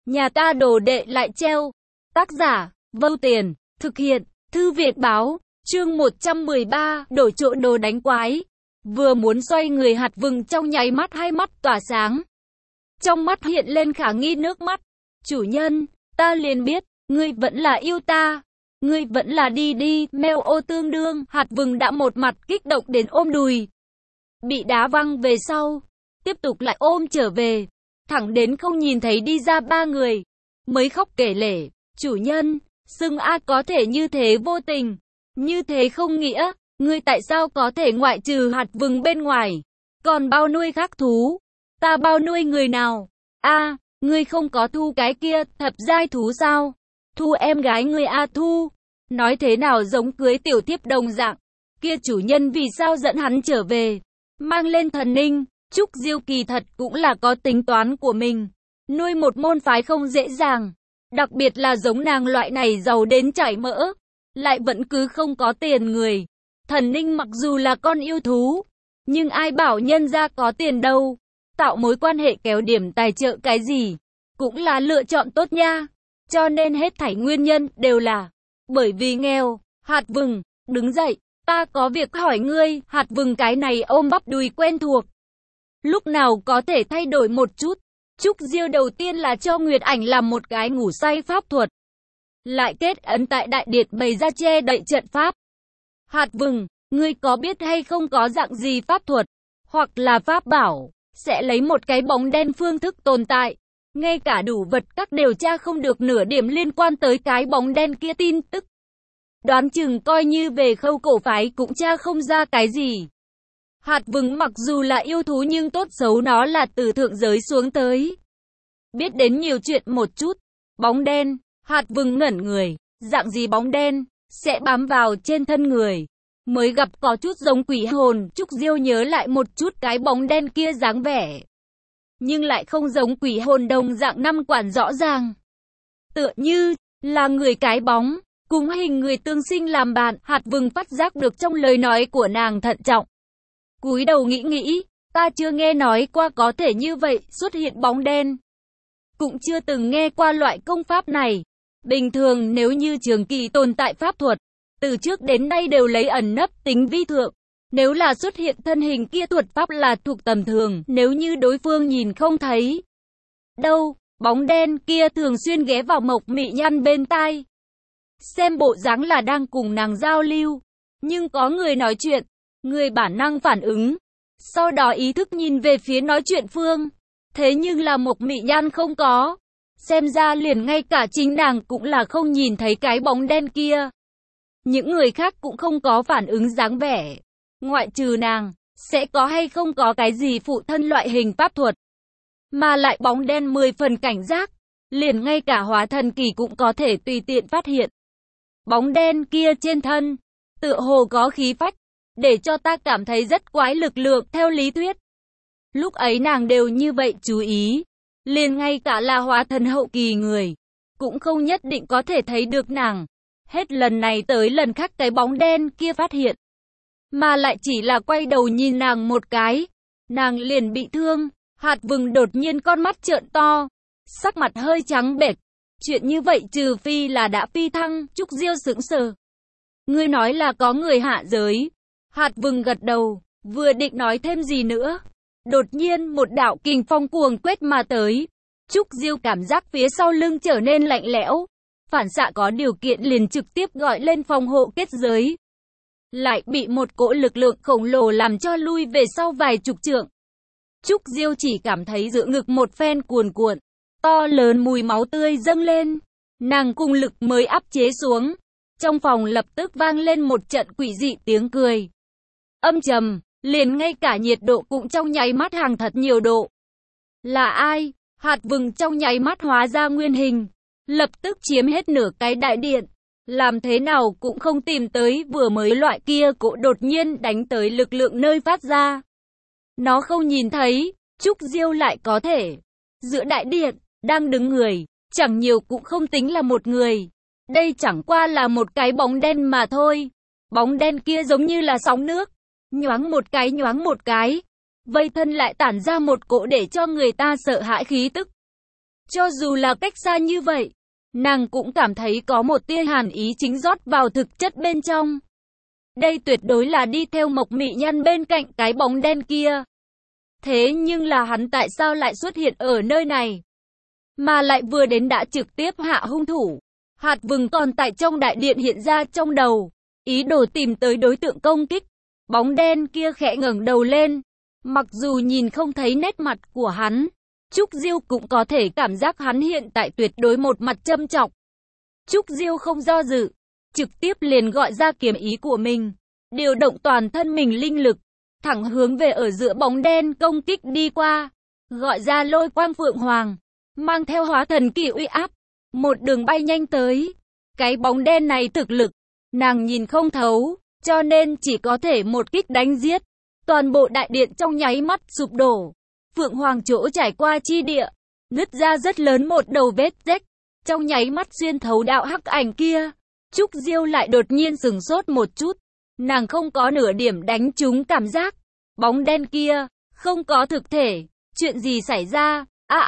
Nhà ta đồ đệ lại treo. Tác giả, Vâu Tiền, thực hiện, Thư Viện Báo, chương 113, đổi chỗ đồ đánh quái. Vừa muốn xoay người Hạt Vừng trong nháy mắt hai mắt tỏa sáng. Trong mắt hiện lên khả nghi nước mắt. Chủ nhân, ta liền biết, ngươi vẫn là yêu ta. Ngươi vẫn là đi, mèo ô tương đương. Hạt Vừng đã một mặt kích động đến ôm đùi. Bị đá văng về sau, tiếp tục lại ôm trở về. Thẳng đến không nhìn thấy đi ra ba người. Mới khóc kể lể, chủ nhân, xưng A có thể như thế vô tình. Như thế không nghĩa, ngươi tại sao có thể ngoại trừ Hạt Vừng bên ngoài. Còn bao nuôi khác thú. Ta bao nuôi người nào? A, ngươi không có thu cái kia, thập giai thú sao? Thu em gái ngươi A thu. Nói thế nào giống cưới tiểu thiếp đồng dạng. Kia chủ nhân vì sao dẫn hắn trở về? Mang lên thần ninh. Trúc Diêu kỳ thật cũng là có tính toán của mình. Nuôi một môn phái không dễ dàng. Đặc biệt là giống nàng loại này giàu đến chảy mỡ. Lại vẫn cứ không có tiền người. Thần ninh mặc dù là con yêu thú. Nhưng ai bảo nhân ra có tiền đâu. Tạo mối quan hệ kéo điểm tài trợ cái gì. Cũng là lựa chọn tốt nha. Cho nên hết thảy nguyên nhân đều là bởi vì nghèo. Hạt Vừng, đứng dậy. Ta có việc hỏi ngươi. Hạt Vừng cái này ôm bắp đùi quen thuộc. Lúc nào có thể thay đổi một chút. Trúc Diêu đầu tiên là cho Nguyệt Ảnh làm một cái ngủ say pháp thuật. Lại kết ấn tại đại điện bày ra che đậy trận pháp. Hạt Vừng, ngươi có biết hay không có dạng gì pháp thuật, hoặc là pháp bảo, sẽ lấy một cái bóng đen phương thức tồn tại. Ngay cả đủ vật các điều tra không được nửa điểm liên quan tới cái bóng đen kia tin tức. Đoán chừng coi như về khâu cổ phái cũng tra không ra cái gì. Hạt Vừng mặc dù là yêu thú nhưng tốt xấu nó là từ thượng giới xuống tới. Biết đến nhiều chuyện một chút. Bóng đen, Hạt Vừng ngẩn người. Dạng gì bóng đen, sẽ bám vào trên thân người. Mới gặp có chút giống quỷ hồn. Trúc Diêu nhớ lại một chút cái bóng đen kia dáng vẻ. Nhưng lại không giống quỷ hồn đồng dạng năm quản rõ ràng. Tựa như là người cái bóng, cùng hình người tương sinh làm bạn. Hạt Vừng phát giác được trong lời nói của nàng thận trọng. Cúi đầu nghĩ, ta chưa nghe nói qua có thể như vậy, xuất hiện bóng đen. Cũng chưa từng nghe qua loại công pháp này. Bình thường nếu như trường kỳ tồn tại pháp thuật, từ trước đến nay đều lấy ẩn nấp tính vi thượng. Nếu là xuất hiện thân hình kia thuật pháp là thuộc tầm thường, nếu như đối phương nhìn không thấy. Đâu, bóng đen kia thường xuyên ghé vào Mộc Mị Nhan bên tai. Xem bộ dáng là đang cùng nàng giao lưu. Nhưng có người nói chuyện. Người bản năng phản ứng, sau đó ý thức nhìn về phía nói chuyện phương. Thế nhưng là Mộc Mị Nhan không có. Xem ra liền ngay cả chính nàng cũng là không nhìn thấy cái bóng đen kia. Những người khác cũng không có phản ứng dáng vẻ. Ngoại trừ nàng, sẽ có hay không có cái gì phụ thân loại hình pháp thuật. Mà lại bóng đen 10 phần cảnh giác. Liền ngay cả hóa thần kỳ cũng có thể tùy tiện phát hiện. Bóng đen kia trên thân, tựa hồ có khí phách. Để cho ta cảm thấy rất quái lực lượng theo lý thuyết. Lúc ấy nàng đều như vậy chú ý. Liền ngay cả là hóa thần hậu kỳ người. Cũng không nhất định có thể thấy được nàng. Hết lần này tới lần khác cái bóng đen kia phát hiện. Mà lại chỉ là quay đầu nhìn nàng một cái. Nàng liền bị thương. Hạt Vừng đột nhiên con mắt trợn to. Sắc mặt hơi trắng bệch. Chuyện như vậy trừ phi là đã phi thăng. Trúc Diêu sững sờ. Ngươi nói là có người hạ giới. Hạt Vừng gật đầu, vừa định nói thêm gì nữa. Đột nhiên một đạo kình phong cuồng quét mà tới. Trúc Diêu cảm giác phía sau lưng trở nên lạnh lẽo. Phản xạ có điều kiện liền trực tiếp gọi lên phòng hộ kết giới. Lại bị một cỗ lực lượng khổng lồ làm cho lui về sau vài chục trượng. Trúc Diêu chỉ cảm thấy giữa ngực một phen cuồn cuộn. To lớn mùi máu tươi dâng lên. Nàng cùng lực mới áp chế xuống. Trong phòng lập tức vang lên một trận quỷ dị tiếng cười. Âm trầm, liền ngay cả nhiệt độ cũng trong nháy mắt hàng thật nhiều độ. Là ai? Hạt Vừng trong nháy mắt hóa ra nguyên hình. Lập tức chiếm hết nửa cái đại điện. Làm thế nào cũng không tìm tới vừa mới loại kia cỗ đột nhiên đánh tới lực lượng nơi phát ra. Nó không nhìn thấy, Trúc Diêu lại có thể. Giữa đại điện, đang đứng người, chẳng nhiều cũng không tính là một người. Đây chẳng qua là một cái bóng đen mà thôi. Bóng đen kia giống như là sóng nước. Nhoáng một cái. Vây thân lại tản ra một cỗ để cho người ta sợ hãi khí tức. Cho dù là cách xa như vậy, nàng cũng cảm thấy có một tia hàn ý chính rót vào thực chất bên trong. Đây tuyệt đối là đi theo Mộc Mị Nhan bên cạnh cái bóng đen kia. Thế nhưng là hắn tại sao lại xuất hiện ở nơi này? Mà lại vừa đến đã trực tiếp hạ hung thủ. Hạt Vừng còn tại trong đại điện hiện ra trong đầu, ý đồ tìm tới đối tượng công kích. Bóng đen kia khẽ ngẩng đầu lên. Mặc dù nhìn không thấy nét mặt của hắn, Trúc Diêu cũng có thể cảm giác hắn hiện tại tuyệt đối một mặt châm chọc. Trúc Diêu không do dự, trực tiếp liền gọi ra kiếm ý của mình, điều động toàn thân mình linh lực, thẳng hướng về ở giữa bóng đen công kích đi qua, gọi ra Lôi Quang Phượng Hoàng, mang theo hóa thần kỳ uy áp, một đường bay nhanh tới. Cái bóng đen này thực lực, nàng nhìn không thấu, cho nên chỉ có thể một kích đánh giết. Toàn bộ đại điện trong nháy mắt sụp đổ. Phượng Hoàng chỗ trải qua chi địa, nứt ra rất lớn một đầu vết rách, trong nháy mắt xuyên thấu đạo hắc ảnh kia. Trúc Diêu lại đột nhiên sửng sốt một chút, nàng không có nửa điểm đánh trúng cảm giác. Bóng đen kia, không có thực thể, chuyện gì xảy ra?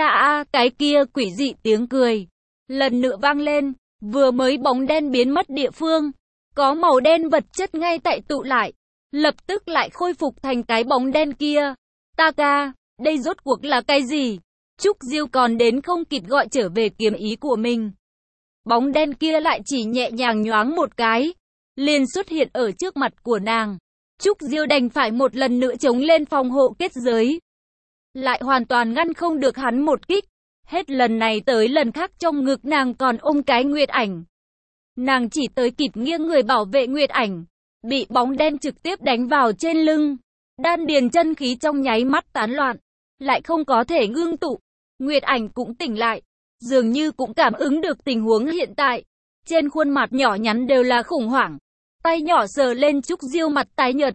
Cái kia quỷ dị tiếng cười lần nữa vang lên, vừa mới bóng đen biến mất địa phương, có màu đen vật chất ngay tại tụ lại, lập tức lại khôi phục thành cái bóng đen kia. Ta ca, đây rốt cuộc là cái gì? Trúc Diêu còn đến không kịp gọi trở về kiếm ý của mình. Bóng đen kia lại chỉ nhẹ nhàng nhoáng một cái, liền xuất hiện ở trước mặt của nàng. Trúc Diêu đành phải một lần nữa chống lên phòng hộ kết giới, lại hoàn toàn ngăn không được hắn một kích. Hết lần này tới lần khác trong ngực nàng còn ôm cái Nguyệt Ảnh. Nàng chỉ tới kịp nghiêng người bảo vệ Nguyệt Ảnh, bị bóng đen trực tiếp đánh vào trên lưng. Đan điền chân khí trong nháy mắt tán loạn, lại không có thể ngưng tụ. Nguyệt Ảnh cũng tỉnh lại, dường như cũng cảm ứng được tình huống hiện tại. Trên khuôn mặt nhỏ nhắn đều là khủng hoảng. Tay nhỏ sờ lên Trúc Diêu mặt tái nhợt.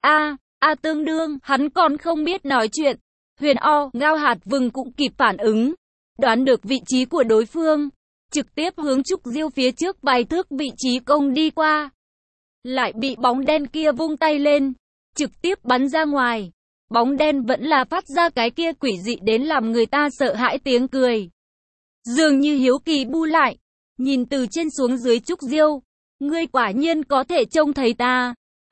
Tương đương, hắn còn không biết nói chuyện. Huyền O, Ngao Hạt Vừng cũng kịp phản ứng, đoán được vị trí của đối phương, trực tiếp hướng Trúc Diêu phía trước vài thước vị trí công đi qua. Lại bị bóng đen kia vung tay lên, trực tiếp bắn ra ngoài. Bóng đen vẫn là phát ra cái kia quỷ dị đến làm người ta sợ hãi tiếng cười. Dường như hiếu kỳ bu lại, nhìn từ trên xuống dưới Trúc Diêu, ngươi quả nhiên có thể trông thấy ta.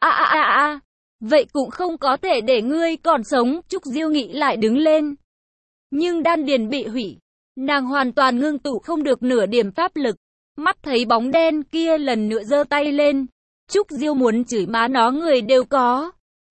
Vậy cũng không có thể để ngươi còn sống. Trúc Diêu nghĩ lại đứng lên, nhưng đan điền bị hủy, nàng hoàn toàn ngưng tụ không được nửa điểm pháp lực. Mắt thấy bóng đen kia lần nữa giơ tay lên, Trúc Diêu muốn chửi má nó người đều có.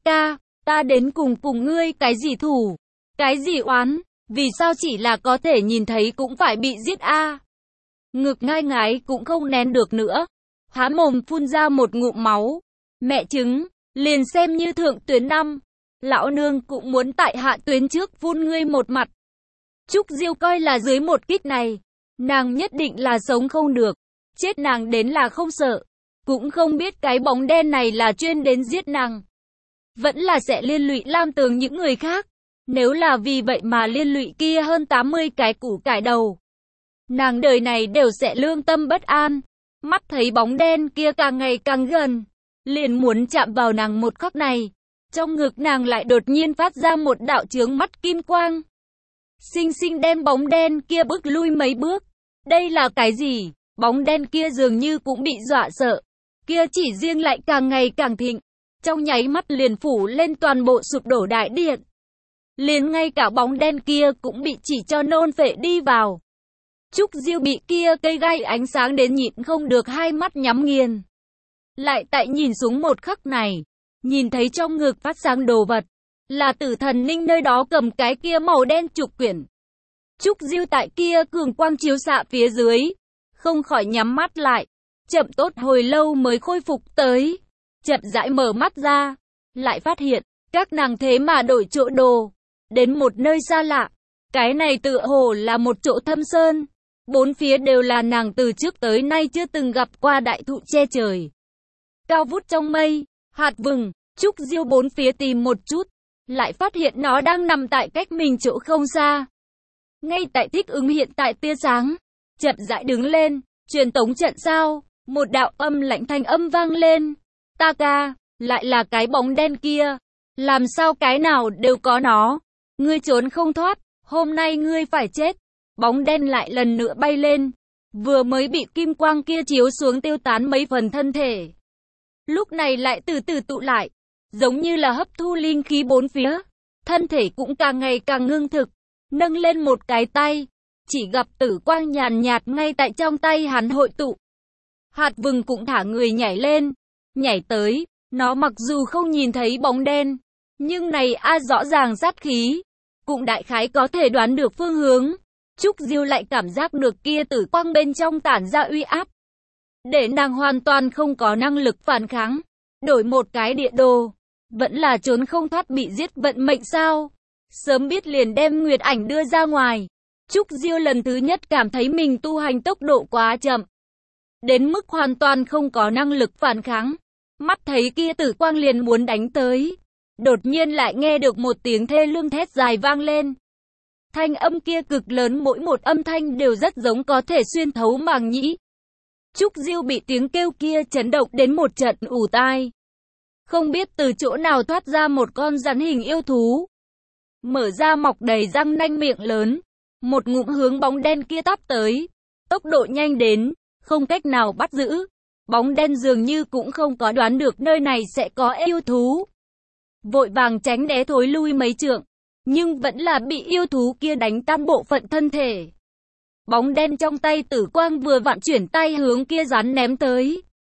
Ta đến cùng ngươi cái gì thù, cái gì oán, vì sao chỉ là có thể nhìn thấy cũng phải bị giết a? Ngực ngai ngái cũng không nén được nữa, há mồm phun ra một ngụm máu. Mẹ chứng, liền xem như thượng tuyến năm, lão nương cũng muốn tại hạ tuyến trước phun ngươi một mặt. Trúc Diêu coi là dưới một kích này, nàng nhất định là sống không được, chết nàng đến là không sợ, cũng không biết cái bóng đen này là chuyên đến giết nàng, vẫn là sẽ liên lụy Lam Tường những người khác. Nếu là vì vậy mà liên lụy kia hơn 80 cái củ cải đầu, nàng đời này đều sẽ lương tâm bất an. Mắt thấy bóng đen kia càng ngày càng gần, liền muốn chạm vào nàng một khắc này, trong ngực nàng lại đột nhiên phát ra một đạo chướng mắt kim quang, xinh xinh đem bóng đen kia bước lui mấy bước. Đây là cái gì? Bóng đen kia dường như cũng bị dọa sợ, kia chỉ riêng lại càng ngày càng thịnh, trong nháy mắt liền phủ lên toàn bộ sụp đổ đại điện. Liền ngay cả bóng đen kia cũng bị chỉ cho nôn phệ đi vào. Trúc Diêu bị kia cây gai ánh sáng đến nhịn không được hai mắt nhắm nghiền. Lại tại nhìn xuống một khắc này, nhìn thấy trong ngực phát sáng đồ vật, là Tử Thần Ninh nơi đó cầm cái kia màu đen trục quyển. Trúc Diêu tại kia cường quang chiếu xạ phía dưới, không khỏi nhắm mắt lại, chậm tốt hồi lâu mới khôi phục tới. Chậm rãi mở mắt ra, lại phát hiện, các nàng thế mà đổi chỗ đồ, đến một nơi xa lạ. Cái này tựa hồ là một chỗ thâm sơn, bốn phía đều là nàng từ trước tới nay chưa từng gặp qua đại thụ che trời, cao vút trong mây. Hạt Vừng, Trúc Diêu bốn phía tìm một chút, lại phát hiện nó đang nằm tại cách mình chỗ không xa, ngay tại thích ứng hiện tại tia sáng. Chậm rãi đứng lên, truyền tống trận sao? Một đạo âm lạnh thanh âm vang lên. Ta ca, lại là cái bóng đen kia, làm sao cái nào đều có nó, ngươi trốn không thoát, hôm nay ngươi phải chết. bóng đen lại lần nữa bay lên, vừa mới bị kim quang kia chiếu xuống tiêu tán mấy phần thân thể. Lúc này lại từ từ tụ lại, giống như là hấp thu linh khí bốn phía, thân thể cũng càng ngày càng ngưng thực, nâng lên một cái tay, chỉ gặp tử quang nhàn nhạt ngay tại trong tay hắn hội tụ. Hạt vừng cũng thả người nhảy lên, nhảy tới, nó mặc dù không nhìn thấy bóng đen, nhưng này rõ ràng sát khí, cũng đại khái có thể đoán được phương hướng. Trúc Diêu lại cảm giác được kia tử quang bên trong tản ra uy áp, để nàng hoàn toàn không có năng lực phản kháng. Đổi một cái địa đồ, vẫn là trốn không thoát bị giết vận mệnh sao? Sớm biết liền đem Nguyệt Ảnh đưa ra ngoài. Trúc Diêu lần thứ nhất cảm thấy mình tu hành tốc độ quá chậm, đến mức hoàn toàn không có năng lực phản kháng. Mắt thấy kia tử quang liền muốn đánh tới, đột nhiên lại nghe được một tiếng thê lương thét dài vang lên. Thanh âm kia cực lớn, mỗi một âm thanh đều rất giống có thể xuyên thấu màng nhĩ. Trúc Diêu bị tiếng kêu kia chấn động đến một trận ù tai. Không biết từ chỗ nào thoát ra một con rắn hình yêu thú, mở ra mọc đầy răng nanh miệng lớn, một ngụm hướng bóng đen kia tắp tới. Tốc độ nhanh đến, không cách nào bắt giữ. Bóng đen dường như cũng không có đoán được nơi này sẽ có yêu thú, vội vàng tránh né thối lui mấy trượng, nhưng vẫn là bị yêu thú kia đánh tan bộ phận thân thể. Bóng đen trong tay tử quang vừa vặn chuyển tay hướng kia rắn ném tới.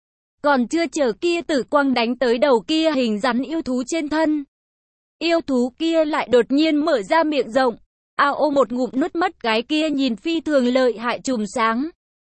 Còn chưa chờ kia tử quang đánh tới đầu kia hình rắn yêu thú trên thân, yêu thú kia lại đột nhiên mở ra miệng rộng, một ngụm nuốt mất cái kia nhìn phi thường lợi hại chùm sáng.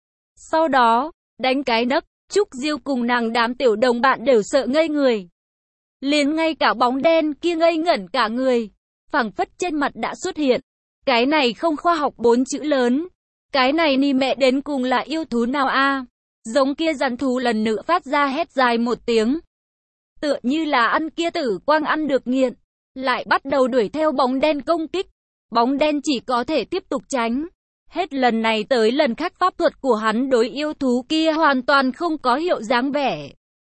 Sau đó, đánh cái nấc, Trúc Diêu cùng nàng đám tiểu đồng bạn đều sợ ngây người. Liền ngay cả bóng đen kia ngây ngẩn cả người, phảng phất trên mặt đã xuất hiện cái này không khoa học 4 chữ lớn. Cái này ni mẹ đến cùng là yêu thú nào a? Giống kia rắn thú lần nữa phát ra hét dài một tiếng, tựa như là ăn kia tử quang ăn được nghiện, lại bắt đầu đuổi theo bóng đen công kích. Bóng đen chỉ có thể tiếp tục tránh. Hết lần này tới lần khác pháp thuật của hắn đối yêu thú kia hoàn toàn không có hiệu dáng vẻ.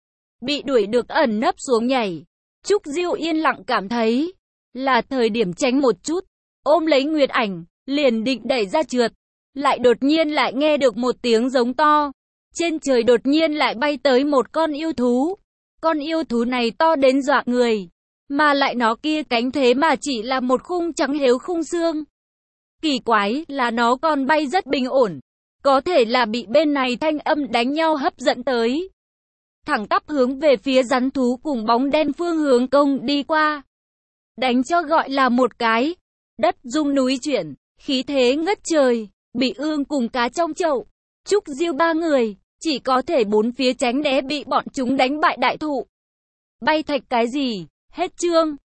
Bị đuổi được ẩn nấp xuống nhảy, Trúc Diêu yên lặng cảm thấy là thời điểm tránh một chút, ôm lấy Nguyệt Ảnh, liền định đẩy ra trượt, lại đột nhiên lại nghe được một tiếng giống to. Trên trời đột nhiên lại bay tới một con yêu thú. Con yêu thú này to đến dọa người, mà lại nó kia cánh thế mà chỉ là một khung trắng héo khung xương. Kỳ quái là nó còn bay rất bình ổn, có thể là bị bên này thanh âm đánh nhau hấp dẫn tới. Thẳng tắp hướng về phía rắn thú cùng bóng đen phương hướng công đi qua. Đánh cho gọi là một cái, đất rung núi chuyển, khí thế ngất trời. Bị ương cùng cá trong chậu, Trúc Diêu ba người chỉ có thể bốn phía tránh né bị bọn chúng đánh bại đại thụ. Bay thạch cái gì? Hết chương.